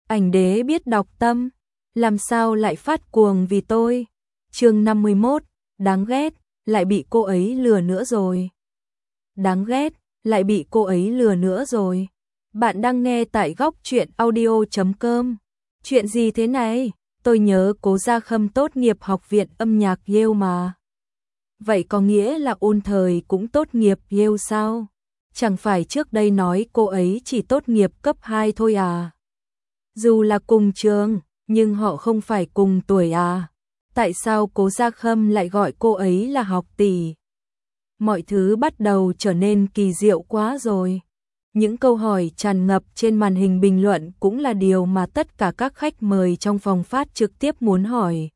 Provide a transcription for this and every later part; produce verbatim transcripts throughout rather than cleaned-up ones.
Ảnh đế biết đọc tâm, làm sao lại phát cuồng vì tôi. Chương năm mươi mốt, đáng ghét, lại bị cô ấy lừa nữa rồi. Đáng ghét, lại bị cô ấy lừa nữa rồi. Bạn đang nghe tại góc truyện audio chấm com. Chuyện gì thế này? Tôi nhớ Cố Gia Khâm tốt nghiệp học viện âm nhạc Yale mà. Vậy có nghĩa là Ôn Thời cũng tốt nghiệp Yale sao? Chẳng phải trước đây nói cô ấy chỉ tốt nghiệp cấp hai thôi à? Dù là cùng trường, nhưng họ không phải cùng tuổi à? Tại sao Cố Gia Khâm lại gọi cô ấy là học tỷ? Mọi thứ bắt đầu trở nên kỳ diệu quá rồi. Những câu hỏi tràn ngập trên màn hình bình luận cũng là điều mà tất cả các khách mời trong phòng phát trực tiếp muốn hỏi.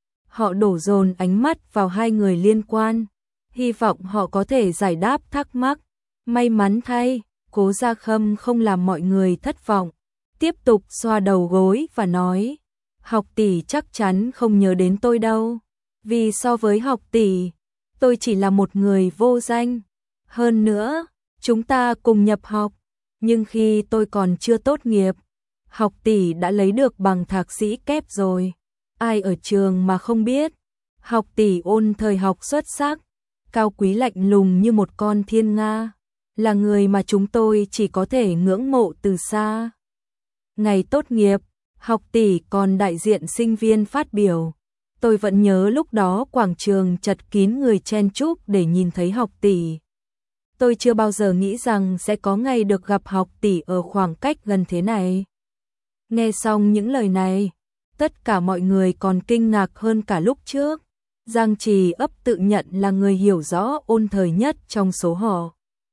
Họ đổ dồn ánh mắt vào hai người liên quan, hy vọng họ có thể giải đáp thắc mắc. May mắn thay, Cố Gia Khâm không làm mọi người thất vọng, tiếp tục xoa đầu gối và nói: học tỷ chắc chắn không nhớ đến tôi đâu, vì so với học tỷ, tôi chỉ là một người vô danh. Hơn nữa, chúng ta cùng nhập học, nhưng khi tôi còn chưa tốt nghiệp, học tỷ đã lấy được bằng thạc sĩ kép rồi. Ai ở trường mà không biết, học tỷ Ôn Thời học xuất sắc, cao quý lạnh lùng như một con thiên nga, là người mà chúng tôi chỉ có thể ngưỡng mộ từ xa. Ngày tốt nghiệp, học tỷ còn đại diện sinh viên phát biểu. Tôi vẫn nhớ lúc đó quảng trường chật kín người chen chúc để nhìn thấy học tỷ. Tôi chưa bao giờ nghĩ rằng sẽ có ngày được gặp học tỷ ở khoảng cách gần thế này. Nghe xong những lời này, tất cả mọi người còn kinh ngạc hơn cả lúc trước. Giang Trì ấp tự nhận là người hiểu rõ Ôn Thời nhất trong số họ.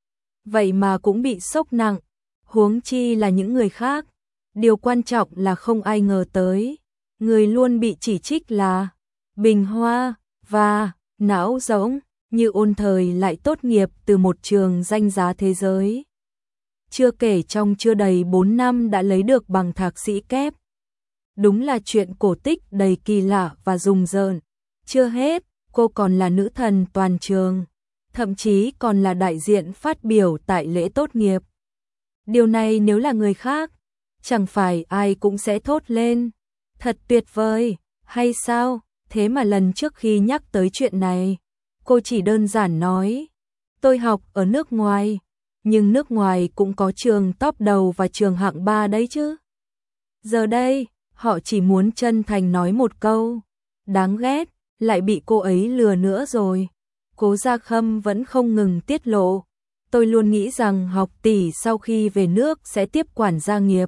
Vậy mà cũng bị sốc nặng, huống chi là những người khác. Điều quan trọng là không ai ngờ tới, người luôn bị chỉ trích là bình hoa và não rỗng như Ôn Thời lại tốt nghiệp từ một trường danh giá thế giới. Chưa kể trong chưa đầy bốn năm đã lấy được bằng thạc sĩ kép. Đúng là chuyện cổ tích đầy kỳ lạ và rùng rợn. Chưa hết, cô còn là nữ thần toàn trường, thậm chí còn là đại diện phát biểu tại lễ tốt nghiệp. Điều này nếu là người khác, chẳng phải ai cũng sẽ thốt lên: thật tuyệt vời, hay sao? Thế mà lần trước khi nhắc tới chuyện này, cô chỉ đơn giản nói: tôi học ở nước ngoài, nhưng nước ngoài cũng có trường top đầu và trường hạng ba đấy chứ. Giờ đây, họ chỉ muốn chân thành nói một câu: đáng ghét, lại bị cô ấy lừa nữa rồi. Cố Gia Khâm vẫn không ngừng tiết lộ: tôi luôn nghĩ rằng học tỷ sau khi về nước sẽ tiếp quản gia nghiệp.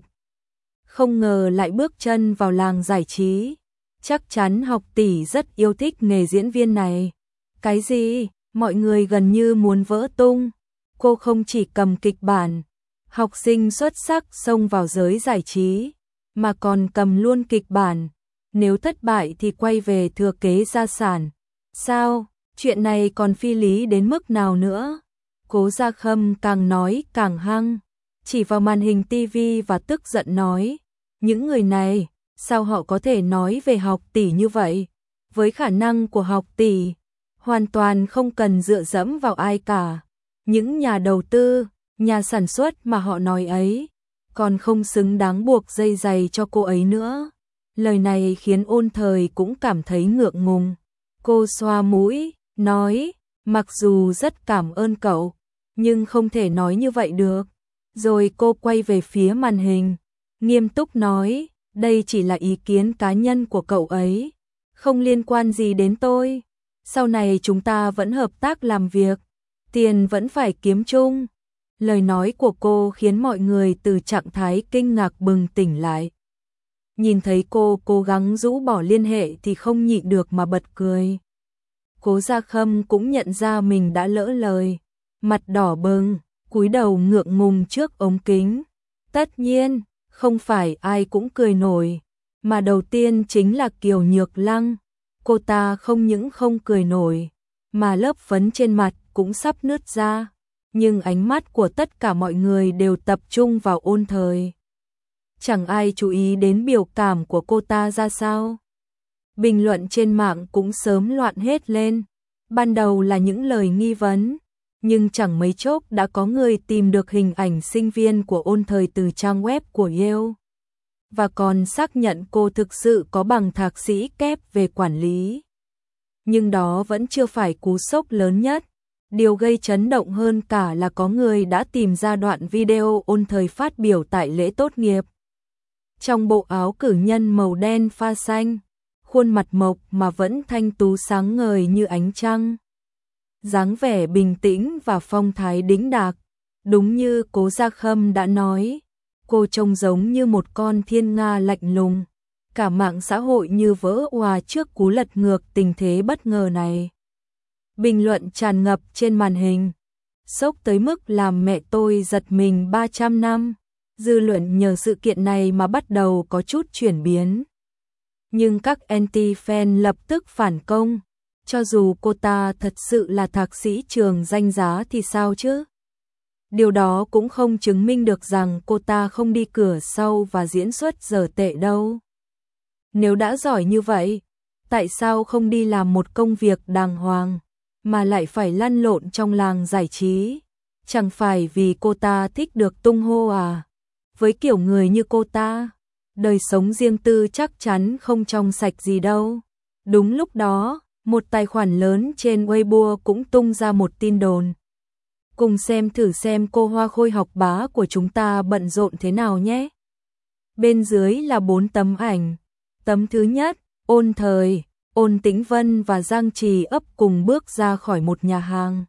Không ngờ lại bước chân vào làng giải trí. Chắc chắn học tỷ rất yêu thích nghề diễn viên này. Cái gì? Mọi người gần như muốn vỡ tung. Cô không chỉ cầm kịch bản, học sinh xuất sắc xông vào giới giải trí, mà còn cầm luôn kịch bản. Nếu thất bại thì quay về thừa kế gia sản. Sao? Chuyện này còn phi lý đến mức nào nữa? Cố Gia Khâm càng nói càng hăng, chỉ vào màn hình tivi và tức giận nói: những người này, sao họ có thể nói về học tỷ như vậy? Với khả năng của học tỷ, hoàn toàn không cần dựa dẫm vào ai cả. Những nhà đầu tư, nhà sản xuất mà họ nói ấy, còn không xứng đáng buộc dây giày cho cô ấy nữa. Lời này khiến Ôn Thời cũng cảm thấy ngượng ngùng. Cô xoa mũi, nói: mặc dù rất cảm ơn cậu, nhưng không thể nói như vậy được. Rồi cô quay về phía màn hình, nghiêm túc nói: đây chỉ là ý kiến cá nhân của cậu ấy, không liên quan gì đến tôi. Sau này chúng ta vẫn hợp tác làm việc, tiền vẫn phải kiếm chung. Lời nói của cô khiến mọi người từ trạng thái kinh ngạc bừng tỉnh lại. Nhìn thấy cô cố gắng rũ bỏ liên hệ thì không nhịn được mà bật cười. Cố Gia Khâm cũng nhận ra mình đã lỡ lời, mặt đỏ bừng, cúi đầu ngượng ngùng trước ống kính. Tất nhiên, không phải ai cũng cười nổi, mà đầu tiên chính là Kiều Nhược Lăng. Cô ta không những không cười nổi, mà lớp phấn trên mặt cũng sắp nứt ra. Nhưng ánh mắt của tất cả mọi người đều tập trung vào Ôn Thời. Chẳng ai chú ý đến biểu cảm của cô ta ra sao. Bình luận trên mạng cũng sớm loạn hết lên. Ban đầu là những lời nghi vấn, nhưng chẳng mấy chốc đã có người tìm được hình ảnh sinh viên của Ôn Thời từ trang web của Yale. và còn xác nhận cô thực sự có bằng thạc sĩ kép về quản lý. Nhưng đó vẫn chưa phải cú sốc lớn nhất. Điều gây chấn động hơn cả là có người đã tìm ra đoạn video Ôn Thời phát biểu tại lễ tốt nghiệp. Trong bộ áo cử nhân màu đen pha xanh, khuôn mặt mộc mà vẫn thanh tú sáng ngời như ánh trăng. Dáng vẻ bình tĩnh và phong thái đĩnh đạc, đúng như Cố Gia Khâm đã nói, cô trông giống như một con thiên nga lạnh lùng. Cả mạng xã hội như vỡ òa trước cú lật ngược tình thế bất ngờ này. Bình luận tràn ngập trên màn hình, sốc tới mức làm mẹ tôi giật mình ba trăm năm. Dư luận nhờ sự kiện này mà bắt đầu có chút chuyển biến. Nhưng các anti-fan lập tức phản công, cho dù cô ta thật sự là thạc sĩ trường danh giá thì sao chứ? Điều đó cũng không chứng minh được rằng cô ta không đi cửa sau và diễn xuất dở tệ đâu. Nếu đã giỏi như vậy, tại sao không đi làm một công việc đàng hoàng, mà lại phải lăn lộn trong làng giải trí? Chẳng phải vì cô ta thích được tung hô à? Với kiểu người như cô ta, đời sống riêng tư chắc chắn không trong sạch gì đâu. Đúng lúc đó, một tài khoản lớn trên Weibo cũng tung ra một tin đồn. Cùng xem thử xem cô hoa khôi học bá của chúng ta bận rộn thế nào nhé. Bên dưới là bốn tấm ảnh. Tấm thứ nhất, Ôn Thời, Ôn Tĩnh Vân và Giang Trì Ấp cùng bước ra khỏi một nhà hàng.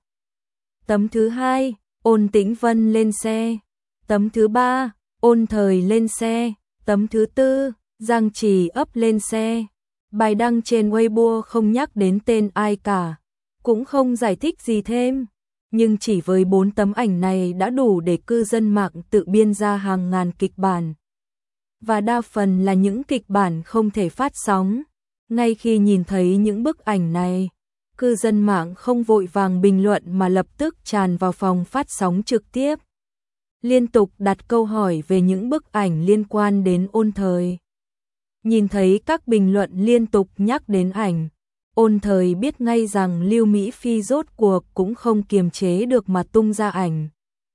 Tấm thứ hai, Ôn Tĩnh Vân lên xe. Tấm thứ ba, Ôn Thời lên xe. Tấm thứ tư, Giang Trì Ấp lên xe. Bài đăng trên Weibo không nhắc đến tên ai cả, cũng không giải thích gì thêm. Nhưng chỉ với bốn tấm ảnh này đã đủ để cư dân mạng tự biên ra hàng ngàn kịch bản. Và đa phần là những kịch bản không thể phát sóng. Ngay khi nhìn thấy những bức ảnh này, cư dân mạng không vội vàng bình luận mà lập tức tràn vào phòng phát sóng trực tiếp. Liên tục đặt câu hỏi về những bức ảnh liên quan đến Ôn Thời. Nhìn thấy các bình luận liên tục nhắc đến ảnh, Ôn Thời biết ngay rằng Lưu Mỹ Phi rốt cuộc cũng không kiềm chế được mà tung ra ảnh.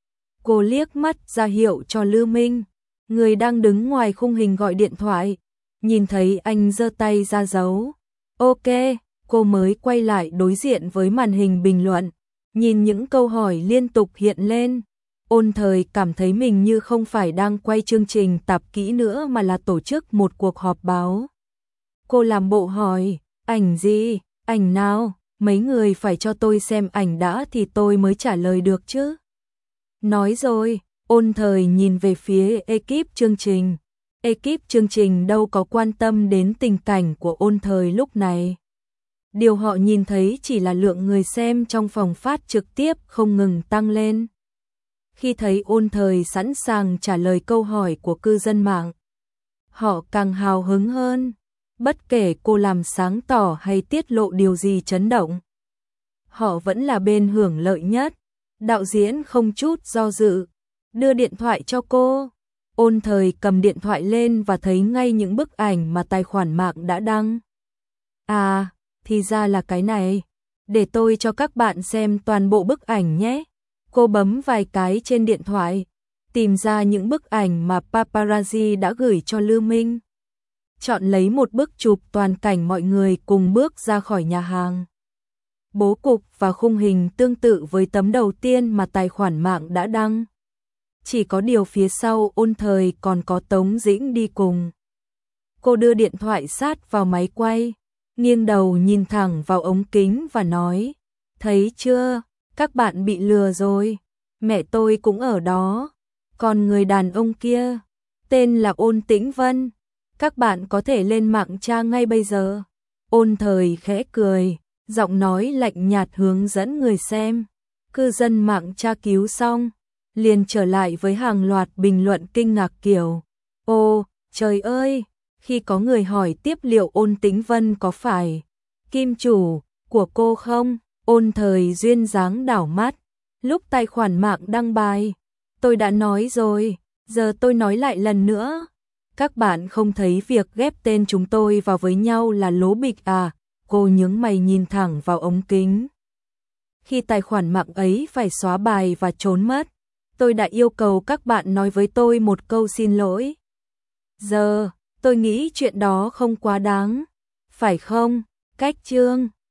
Cô liếc mắt ra hiệu cho Lưu Minh, người đang đứng ngoài khung hình gọi điện thoại, nhìn thấy anh giơ tay ra dấu. Ok, cô mới quay lại đối diện với màn hình bình luận, nhìn những câu hỏi liên tục hiện lên. Ôn Thời cảm thấy mình như không phải đang quay chương trình tạp kỹ nữa mà là tổ chức một cuộc họp báo. Cô làm bộ hỏi, ảnh gì, ảnh nào, mấy người phải cho tôi xem ảnh đã thì tôi mới trả lời được chứ. Nói rồi, Ôn Thời nhìn về phía ekip chương trình. Ekip chương trình đâu có quan tâm đến tình cảnh của Ôn Thời lúc này. Điều họ nhìn thấy chỉ là lượng người xem trong phòng phát trực tiếp không ngừng tăng lên. Khi thấy Ôn Thời sẵn sàng trả lời câu hỏi của cư dân mạng, họ càng hào hứng hơn, bất kể cô làm sáng tỏ hay tiết lộ điều gì chấn động. Họ vẫn là bên hưởng lợi nhất. Đạo diễn không chút do dự, đưa điện thoại cho cô. Ôn Thời cầm điện thoại lên và thấy ngay những bức ảnh mà tài khoản mạng đã đăng. À, thì ra là cái này. Để tôi cho các bạn xem toàn bộ bức ảnh nhé. Cô bấm vài cái trên điện thoại, tìm ra những bức ảnh mà paparazzi đã gửi cho Lưu Minh. Chọn lấy một bức chụp toàn cảnh mọi người cùng bước ra khỏi nhà hàng. Bố cục và khung hình tương tự với tấm đầu tiên mà tài khoản mạng đã đăng. Chỉ có điều phía sau Ôn Thời còn có Tống Dĩnh đi cùng. Cô đưa điện thoại sát vào máy quay, nghiêng đầu nhìn thẳng vào ống kính và nói, thấy chưa, các bạn bị lừa rồi, mẹ tôi cũng ở đó, còn người đàn ông kia, tên là Ôn Tĩnh Vân, các bạn có thể lên mạng tra ngay bây giờ. Ôn Thời khẽ cười, giọng nói lạnh nhạt hướng dẫn người xem. Cư dân mạng tra cứu xong, liền trở lại với hàng loạt bình luận kinh ngạc kiểu, ô, trời ơi, khi có người hỏi tiếp liệu Ôn Tĩnh Vân có phải kim chủ của cô không, Ôn Thời duyên dáng đảo mắt, lúc tài khoản mạng đăng bài, tôi đã nói rồi, giờ tôi nói lại lần nữa, các bạn không thấy việc ghép tên chúng tôi vào với nhau là lố bịch à, cô nhướng mày nhìn thẳng vào ống kính. Khi tài khoản mạng ấy phải xóa bài và trốn mất, tôi đã yêu cầu các bạn nói với tôi một câu xin lỗi. Giờ, tôi nghĩ chuyện đó không quá đáng, phải không? Cách Trương